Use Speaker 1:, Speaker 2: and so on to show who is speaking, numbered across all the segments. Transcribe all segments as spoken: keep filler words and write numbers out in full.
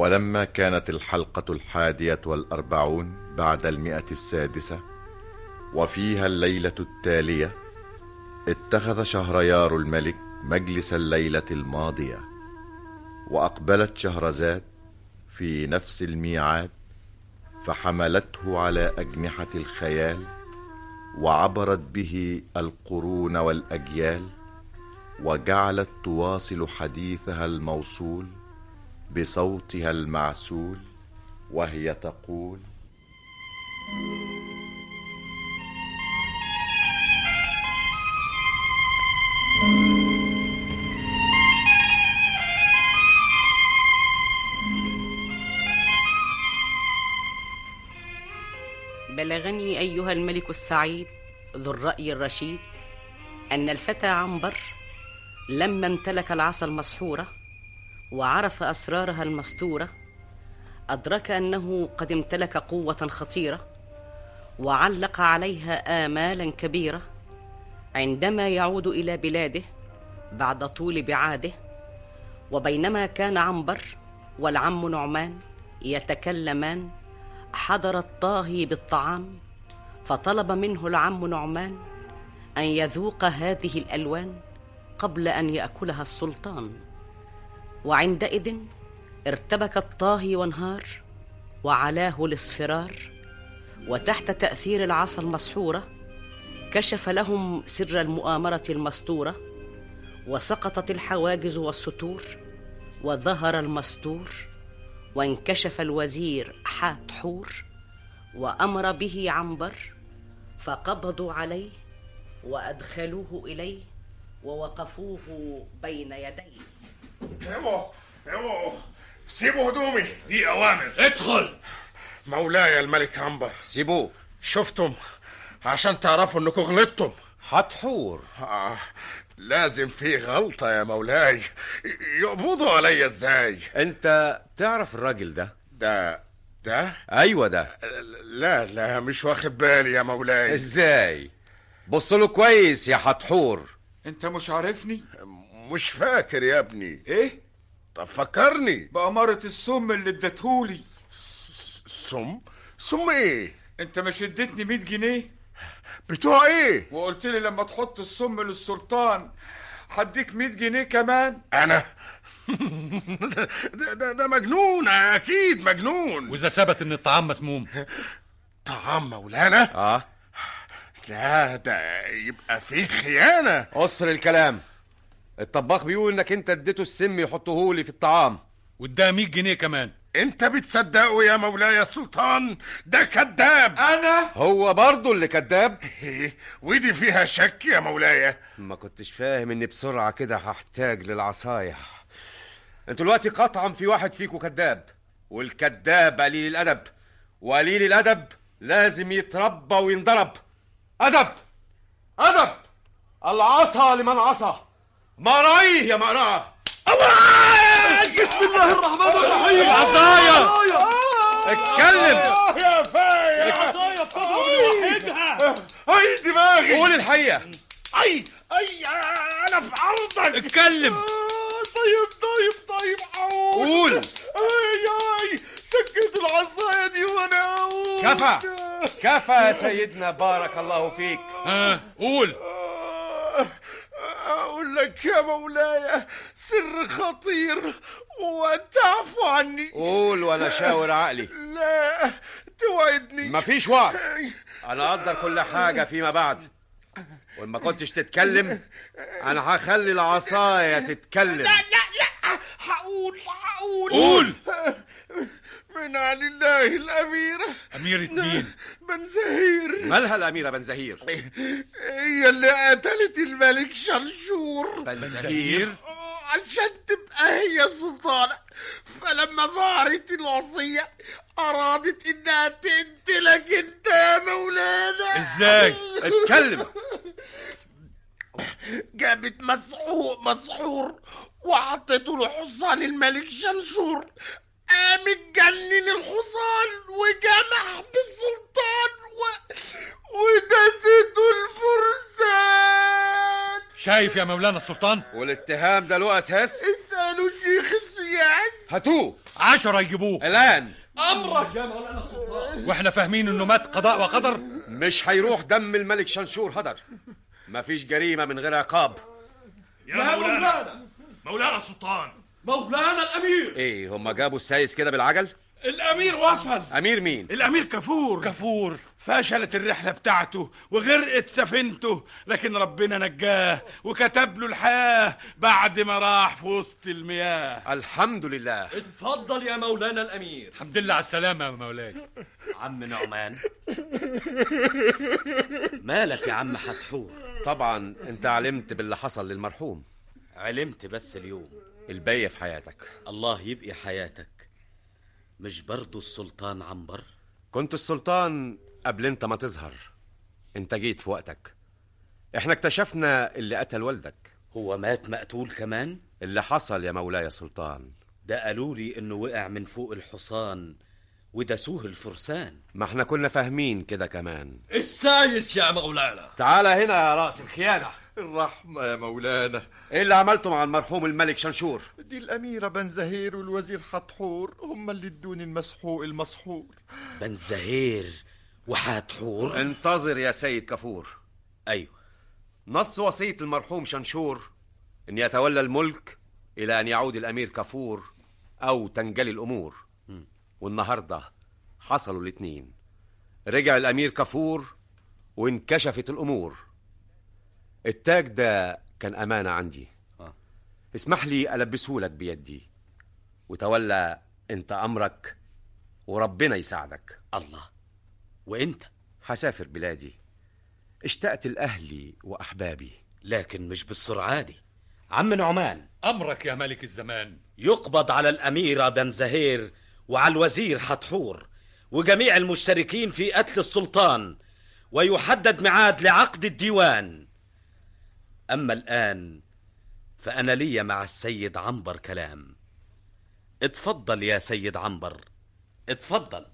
Speaker 1: ولما كانت الحلقة الحادية والأربعون بعد المئة السادسة وفيها الليلة التالية، اتخذ شهريار الملك مجلس الليلة الماضية، وأقبلت شهرزاد في نفس الميعاد، فحملته على أجنحة الخيال، وعبرت به القرون والأجيال، وجعلت تواصل حديثها الموصول بصوتها المعسول، وهي تقول:
Speaker 2: بلغني أيها الملك السعيد ذو الرأي الرشيد أن الفتى عنبر لما امتلك العصا المسحورة وعرف أسرارها المستورة، أدرك أنه قد امتلك قوة خطيرة، وعلق عليها آمالا كبيرة عندما يعود إلى بلاده بعد طول بعاده. وبينما كان عنبر والعم نعمان يتكلمان، حضر الطاهي بالطعام، فطلب منه العم نعمان أن يذوق هذه الألوان قبل أن يأكلها السلطان. وعندئذ ارتبك الطاهي وانهار، وعلاه الاصفرار، وتحت تأثير العصا المسحورة كشف لهم سر المؤامرة المستورة، وسقطت الحواجز والستور، وظهر المستور، وانكشف الوزير حتحور، وأمر به عنبر، فقبضوا عليه وأدخلوه إليه ووقفوه بين يديه.
Speaker 3: اوه اوه سيبوا هدومي،
Speaker 4: دي أوامر.
Speaker 5: ادخل.
Speaker 3: مولاي الملك عنبر.
Speaker 6: سيبوه.
Speaker 3: شفتم عشان تعرفوا انكم غلطتم.
Speaker 6: حتحور.
Speaker 3: آه. لازم في غلطة يا مولاي، يقبضوا عليا ازاي؟
Speaker 6: انت تعرف الراجل ده؟
Speaker 3: ده ده
Speaker 6: ايوه ده.
Speaker 3: لا لا مش واخد بالي يا مولاي.
Speaker 6: ازاي؟ بص له كويس يا حتحور.
Speaker 5: انت مش عارفني؟
Speaker 3: مش فاكر يا ابني.
Speaker 5: ايه؟
Speaker 3: طب فكرني.
Speaker 5: بأمارة السم اللي اديتهولي.
Speaker 3: سم؟ سم ايه؟
Speaker 5: انت مش اديتني مية جنيه
Speaker 3: بتوع ايه؟
Speaker 5: وقلت لي لما تحط السم للسلطان هديك مية جنيه كمان.
Speaker 3: انا ده, ده ده مجنون، اكيد مجنون.
Speaker 4: واذا ثبت ان الطعام مسموم؟
Speaker 3: طعام مولانا؟
Speaker 6: اه
Speaker 3: لا ده يبقى فيه خيانة.
Speaker 6: قصر الكلام. الطباخ بيقول انك انت اديته السم يحطهولي في الطعام،
Speaker 4: واداه مية جنيه كمان.
Speaker 3: انت بتصدقه يا مولاي السلطان؟ ده كذاب.
Speaker 5: انا
Speaker 6: هو برضو اللي كذاب.
Speaker 3: ودي فيها شك يا مولاي.
Speaker 6: ما كنتش فاهم اني بسرعة كده هحتاج للعصاية. انتوا دلوقتي قطعا في واحد فيكم كذاب، والكذاب قليل الادب، وقليل الادب لازم يتربى وينضرب. ادب ادب. العصا لمن عصى، مرعيه يا مرعاه.
Speaker 5: بسم الله الرحمن الرحيم.
Speaker 6: العصاية. اتكلم
Speaker 3: يا فايا.
Speaker 4: العصاية بتضرب لوحدها.
Speaker 3: اي دماغي.
Speaker 6: قول الحقيقة.
Speaker 3: اي اي انا في عرضك.
Speaker 6: اتكلم.
Speaker 3: طيب طيب طيب حاول.
Speaker 6: قول.
Speaker 3: اي اي سكت العصاية دي وانا اقول.
Speaker 6: كفى كفى يا سيدنا، بارك الله فيك.
Speaker 4: ها قول.
Speaker 3: اقول لك يا مولاي سر خطير وتعفو عني.
Speaker 6: قول وانا شاور عقلي.
Speaker 3: لا توعدني.
Speaker 6: مفيش وعد، انا اقدر كل حاجة فيما بعد، وما كنتش تتكلم انا هخلي العصاية تتكلم.
Speaker 3: لا لا لا هقول هقول.
Speaker 4: قول.
Speaker 3: من علي الله الأميرة.
Speaker 4: أميرة مين؟
Speaker 3: بنزهير.
Speaker 6: مالها الأميرة بنزهير؟
Speaker 3: هي اللي قتلت الملك شرشور.
Speaker 6: بنزهير؟
Speaker 3: عشان تبقى هي السلطانة، فلما ظهرت الوصية أرادت إنها تقتلك أنت يا مولانا.
Speaker 4: إزاي؟
Speaker 6: اتكلم.
Speaker 3: جابت مسحور مسحور وحطته لحصان الملك شرشور، قام اتجنن الحصان وجمح بالسلطان و... ودسته الفرسان.
Speaker 4: شايف يا مولانا السلطان؟
Speaker 6: والاتهام ده له اساس؟
Speaker 3: اسألوا شيخ السياح.
Speaker 6: هاتوه.
Speaker 4: عشرة يجيبوه
Speaker 6: الآن.
Speaker 7: أمرك يا مولانا السلطان.
Speaker 4: واحنا فاهمين انه مات قضاء وقدر.
Speaker 6: مش هيروح دم الملك شنشور هدر. مفيش جريمة من غير عقاب.
Speaker 7: يا مولانا مولانا السلطان، مولانا الأمير.
Speaker 6: ايه هم جابوا السايس كده بالعجل؟
Speaker 5: الأمير وصل.
Speaker 6: أمير مين؟
Speaker 5: الأمير كفور.
Speaker 4: كفور
Speaker 5: فشلت الرحلة بتاعته وغرقت سفينته، لكن ربنا نجاه وكتب له الحياة بعد ما راح في وسط المياه.
Speaker 6: الحمد لله.
Speaker 7: اتفضل يا مولانا الأمير.
Speaker 4: الحمد لله على السلامة يا مولاي.
Speaker 8: عم نعمان، مالك يا عم حتحور؟
Speaker 6: طبعا انت علمت باللي حصل للمرحوم.
Speaker 8: علمت بس اليوم.
Speaker 6: الباقي في حياتك.
Speaker 8: الله يبقي حياتك. مش برضو السلطان عنبر؟
Speaker 6: كنت السلطان قبل انت ما تظهر. انت جيت في وقتك. احنا اكتشفنا اللي قتل والدك.
Speaker 8: هو مات مقتول كمان؟
Speaker 6: اللي حصل يا مولاي السلطان،
Speaker 8: ده قالوا لي انه وقع من فوق الحصان ودسوه الفرسان.
Speaker 6: ما احنا كنا فاهمين كده كمان.
Speaker 7: السايس يا مولانا.
Speaker 6: تعال هنا يا راس الخيانة.
Speaker 1: الرحمة يا مولانا.
Speaker 6: ايه اللي عملته مع المرحوم الملك شنشور؟
Speaker 1: دي الأميرة بنزهير والوزير حتحور هم اللي ادوني المسحوق المسحور.
Speaker 8: بنزهير وحتحور؟
Speaker 6: انتظر يا سيد كفور.
Speaker 8: ايوه.
Speaker 6: نص وصية المرحوم شنشور ان يتولى الملك الى ان يعود الامير كفور او تنجلي الامور. م. والنهاردة حصلوا الاتنين. رجع الامير كفور وانكشفت الامور. التاج ده كان امانة عندي. آه. اسمح لي البسهولك بيدي وتولى انت امرك وربنا يساعدك.
Speaker 8: الله. وانت؟
Speaker 6: هسافر بلادي. اشتقت لأهلي وأحبابي.
Speaker 8: لكن مش بالسرعة دي. عم نعمان،
Speaker 4: أمرك يا ملك الزمان.
Speaker 8: يقبض على الأميرة بنزهير وعلى الوزير حتحور وجميع المشتركين في قتل السلطان، ويحدد ميعاد لعقد الديوان. أما الآن فأنا لي مع السيد عنبر كلام. اتفضل يا سيد عنبر، اتفضل.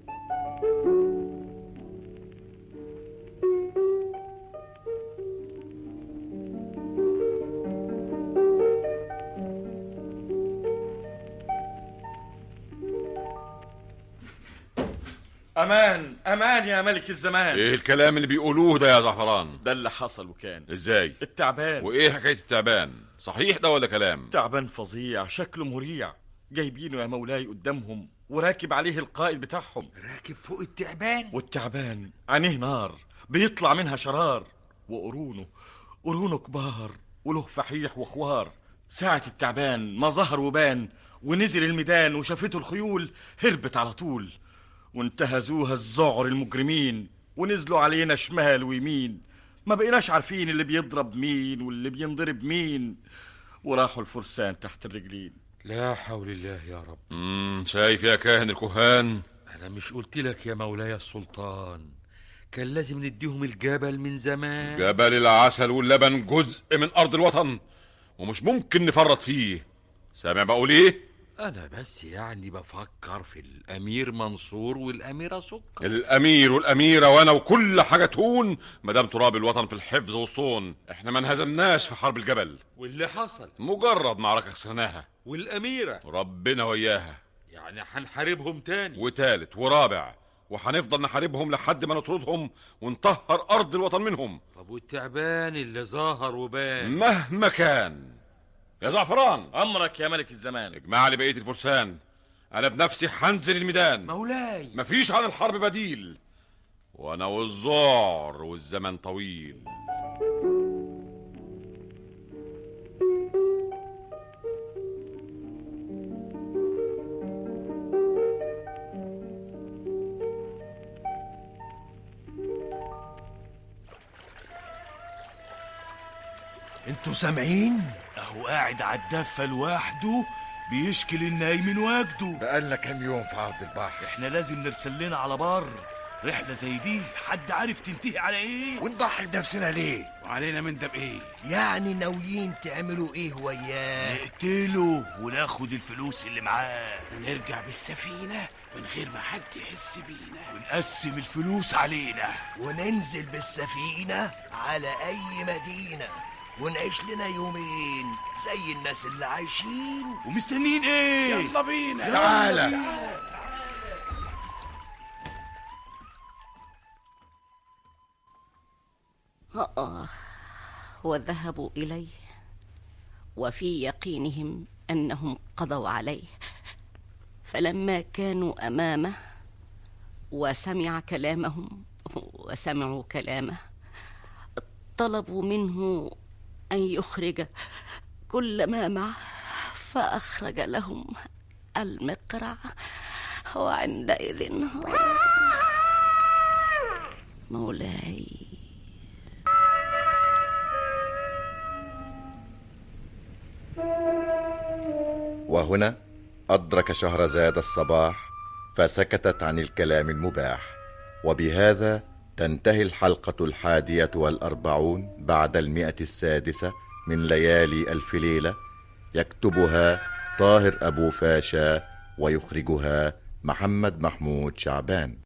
Speaker 7: أمان أمان يا ملك الزمان.
Speaker 9: ايه الكلام اللي بيقولوه ده يا زعفران؟
Speaker 7: ده اللي حصل وكان.
Speaker 9: ازاي؟
Speaker 7: التعبان.
Speaker 9: وايه حكاية التعبان؟ صحيح ده ولا كلام؟
Speaker 7: تعبان فظيع شكله مريع، جايبينه يا مولاي قدامهم وراكب عليه القائد بتاعهم.
Speaker 3: راكب فوق التعبان؟
Speaker 7: والتعبان عينيه نار بيطلع منها شرار، وقرونه قرونه كبار وله فحيح وخوار. ساعة التعبان ما ظهر وبان ونزل الميدان وشافته الخيول هربت على طول، وانتهزوها الذعر المجرمين ونزلوا علينا شمال ويمين. ما بقيناش عارفين اللي بيضرب مين واللي بينضرب مين، وراحوا الفرسان تحت الرجلين.
Speaker 10: لا حول الله يا رب.
Speaker 9: امم شايف يا كاهن الكهان؟
Speaker 10: انا مش قلت لك يا مولاي السلطان كان لازم نديهم الجبل من زمان؟
Speaker 9: جبل العسل واللبن جزء من ارض الوطن ومش ممكن نفرط فيه. سامع بقول ايه؟
Speaker 10: أنا بس يعني بفكر في الأمير منصور والأميرة سكر.
Speaker 9: الأمير والأميرة وأنا وكل حاجة تهون مدام تراب الوطن في الحفظ والصون. إحنا ما انهزمناش في حرب الجبل.
Speaker 10: واللي حصل؟
Speaker 9: مجرد معركة خسرناها.
Speaker 10: والأميرة؟
Speaker 9: ربنا وياها.
Speaker 10: يعني هنحاربهم تاني
Speaker 9: وتالت ورابع، وهنفضل نحاربهم لحد ما نطردهم ونطهر أرض الوطن منهم.
Speaker 10: طب والتعبان اللي ظاهر وبان؟
Speaker 9: مهما كان يا زعفران.
Speaker 7: أمرك يا ملك الزمان.
Speaker 9: اجمع لي بقية الفرسان، أنا بنفسي هنزل الميدان.
Speaker 3: مولاي
Speaker 9: مفيش عن الحرب بديل، وأنا والذعر والزمن طويل.
Speaker 3: انتوا سامعين؟
Speaker 7: اهو قاعد على الدفة لوحده بيشكي للنايم من وجده.
Speaker 3: بقالنا كام يوم في عرض البحر.
Speaker 7: احنا لازم نرسل لنا على بر. رحلة زي دي حد عارف تنتهي على ايه؟
Speaker 3: ونضحي بنفسنا ليه؟
Speaker 7: وعلينا من ده بايه؟
Speaker 3: يعني ناويين تعملوا ايه وياه؟
Speaker 7: نقتله وناخد الفلوس اللي معاه
Speaker 3: ونرجع بالسفينة من غير ما حد يحس بينا،
Speaker 7: ونقسم الفلوس علينا
Speaker 3: وننزل بالسفينة على اي مدينة.
Speaker 11: ونعيش لنا يومين زي الناس اللي عايشين.
Speaker 3: ومستنين ايه؟
Speaker 5: يلا بينا.
Speaker 3: تعالى.
Speaker 2: آه وذهبوا إليه وفي يقينهم أنهم قضوا عليه، فلما كانوا أمامه وسمع كلامهم وسمعوا كلامه طلبوا منه أن يخرج كل ما معه، فأخرج لهم المقرع. وعندئذ مولاي
Speaker 12: وهنا أدرك شهرزاد الصباح فسكتت عن الكلام المباح. وبهذا تنتهي الحلقة الحادية والأربعون بعد المئة السادسة من ليالي ألف ليلة. يكتبها طاهر أبو فاشا ويخرجها محمد محمود شعبان.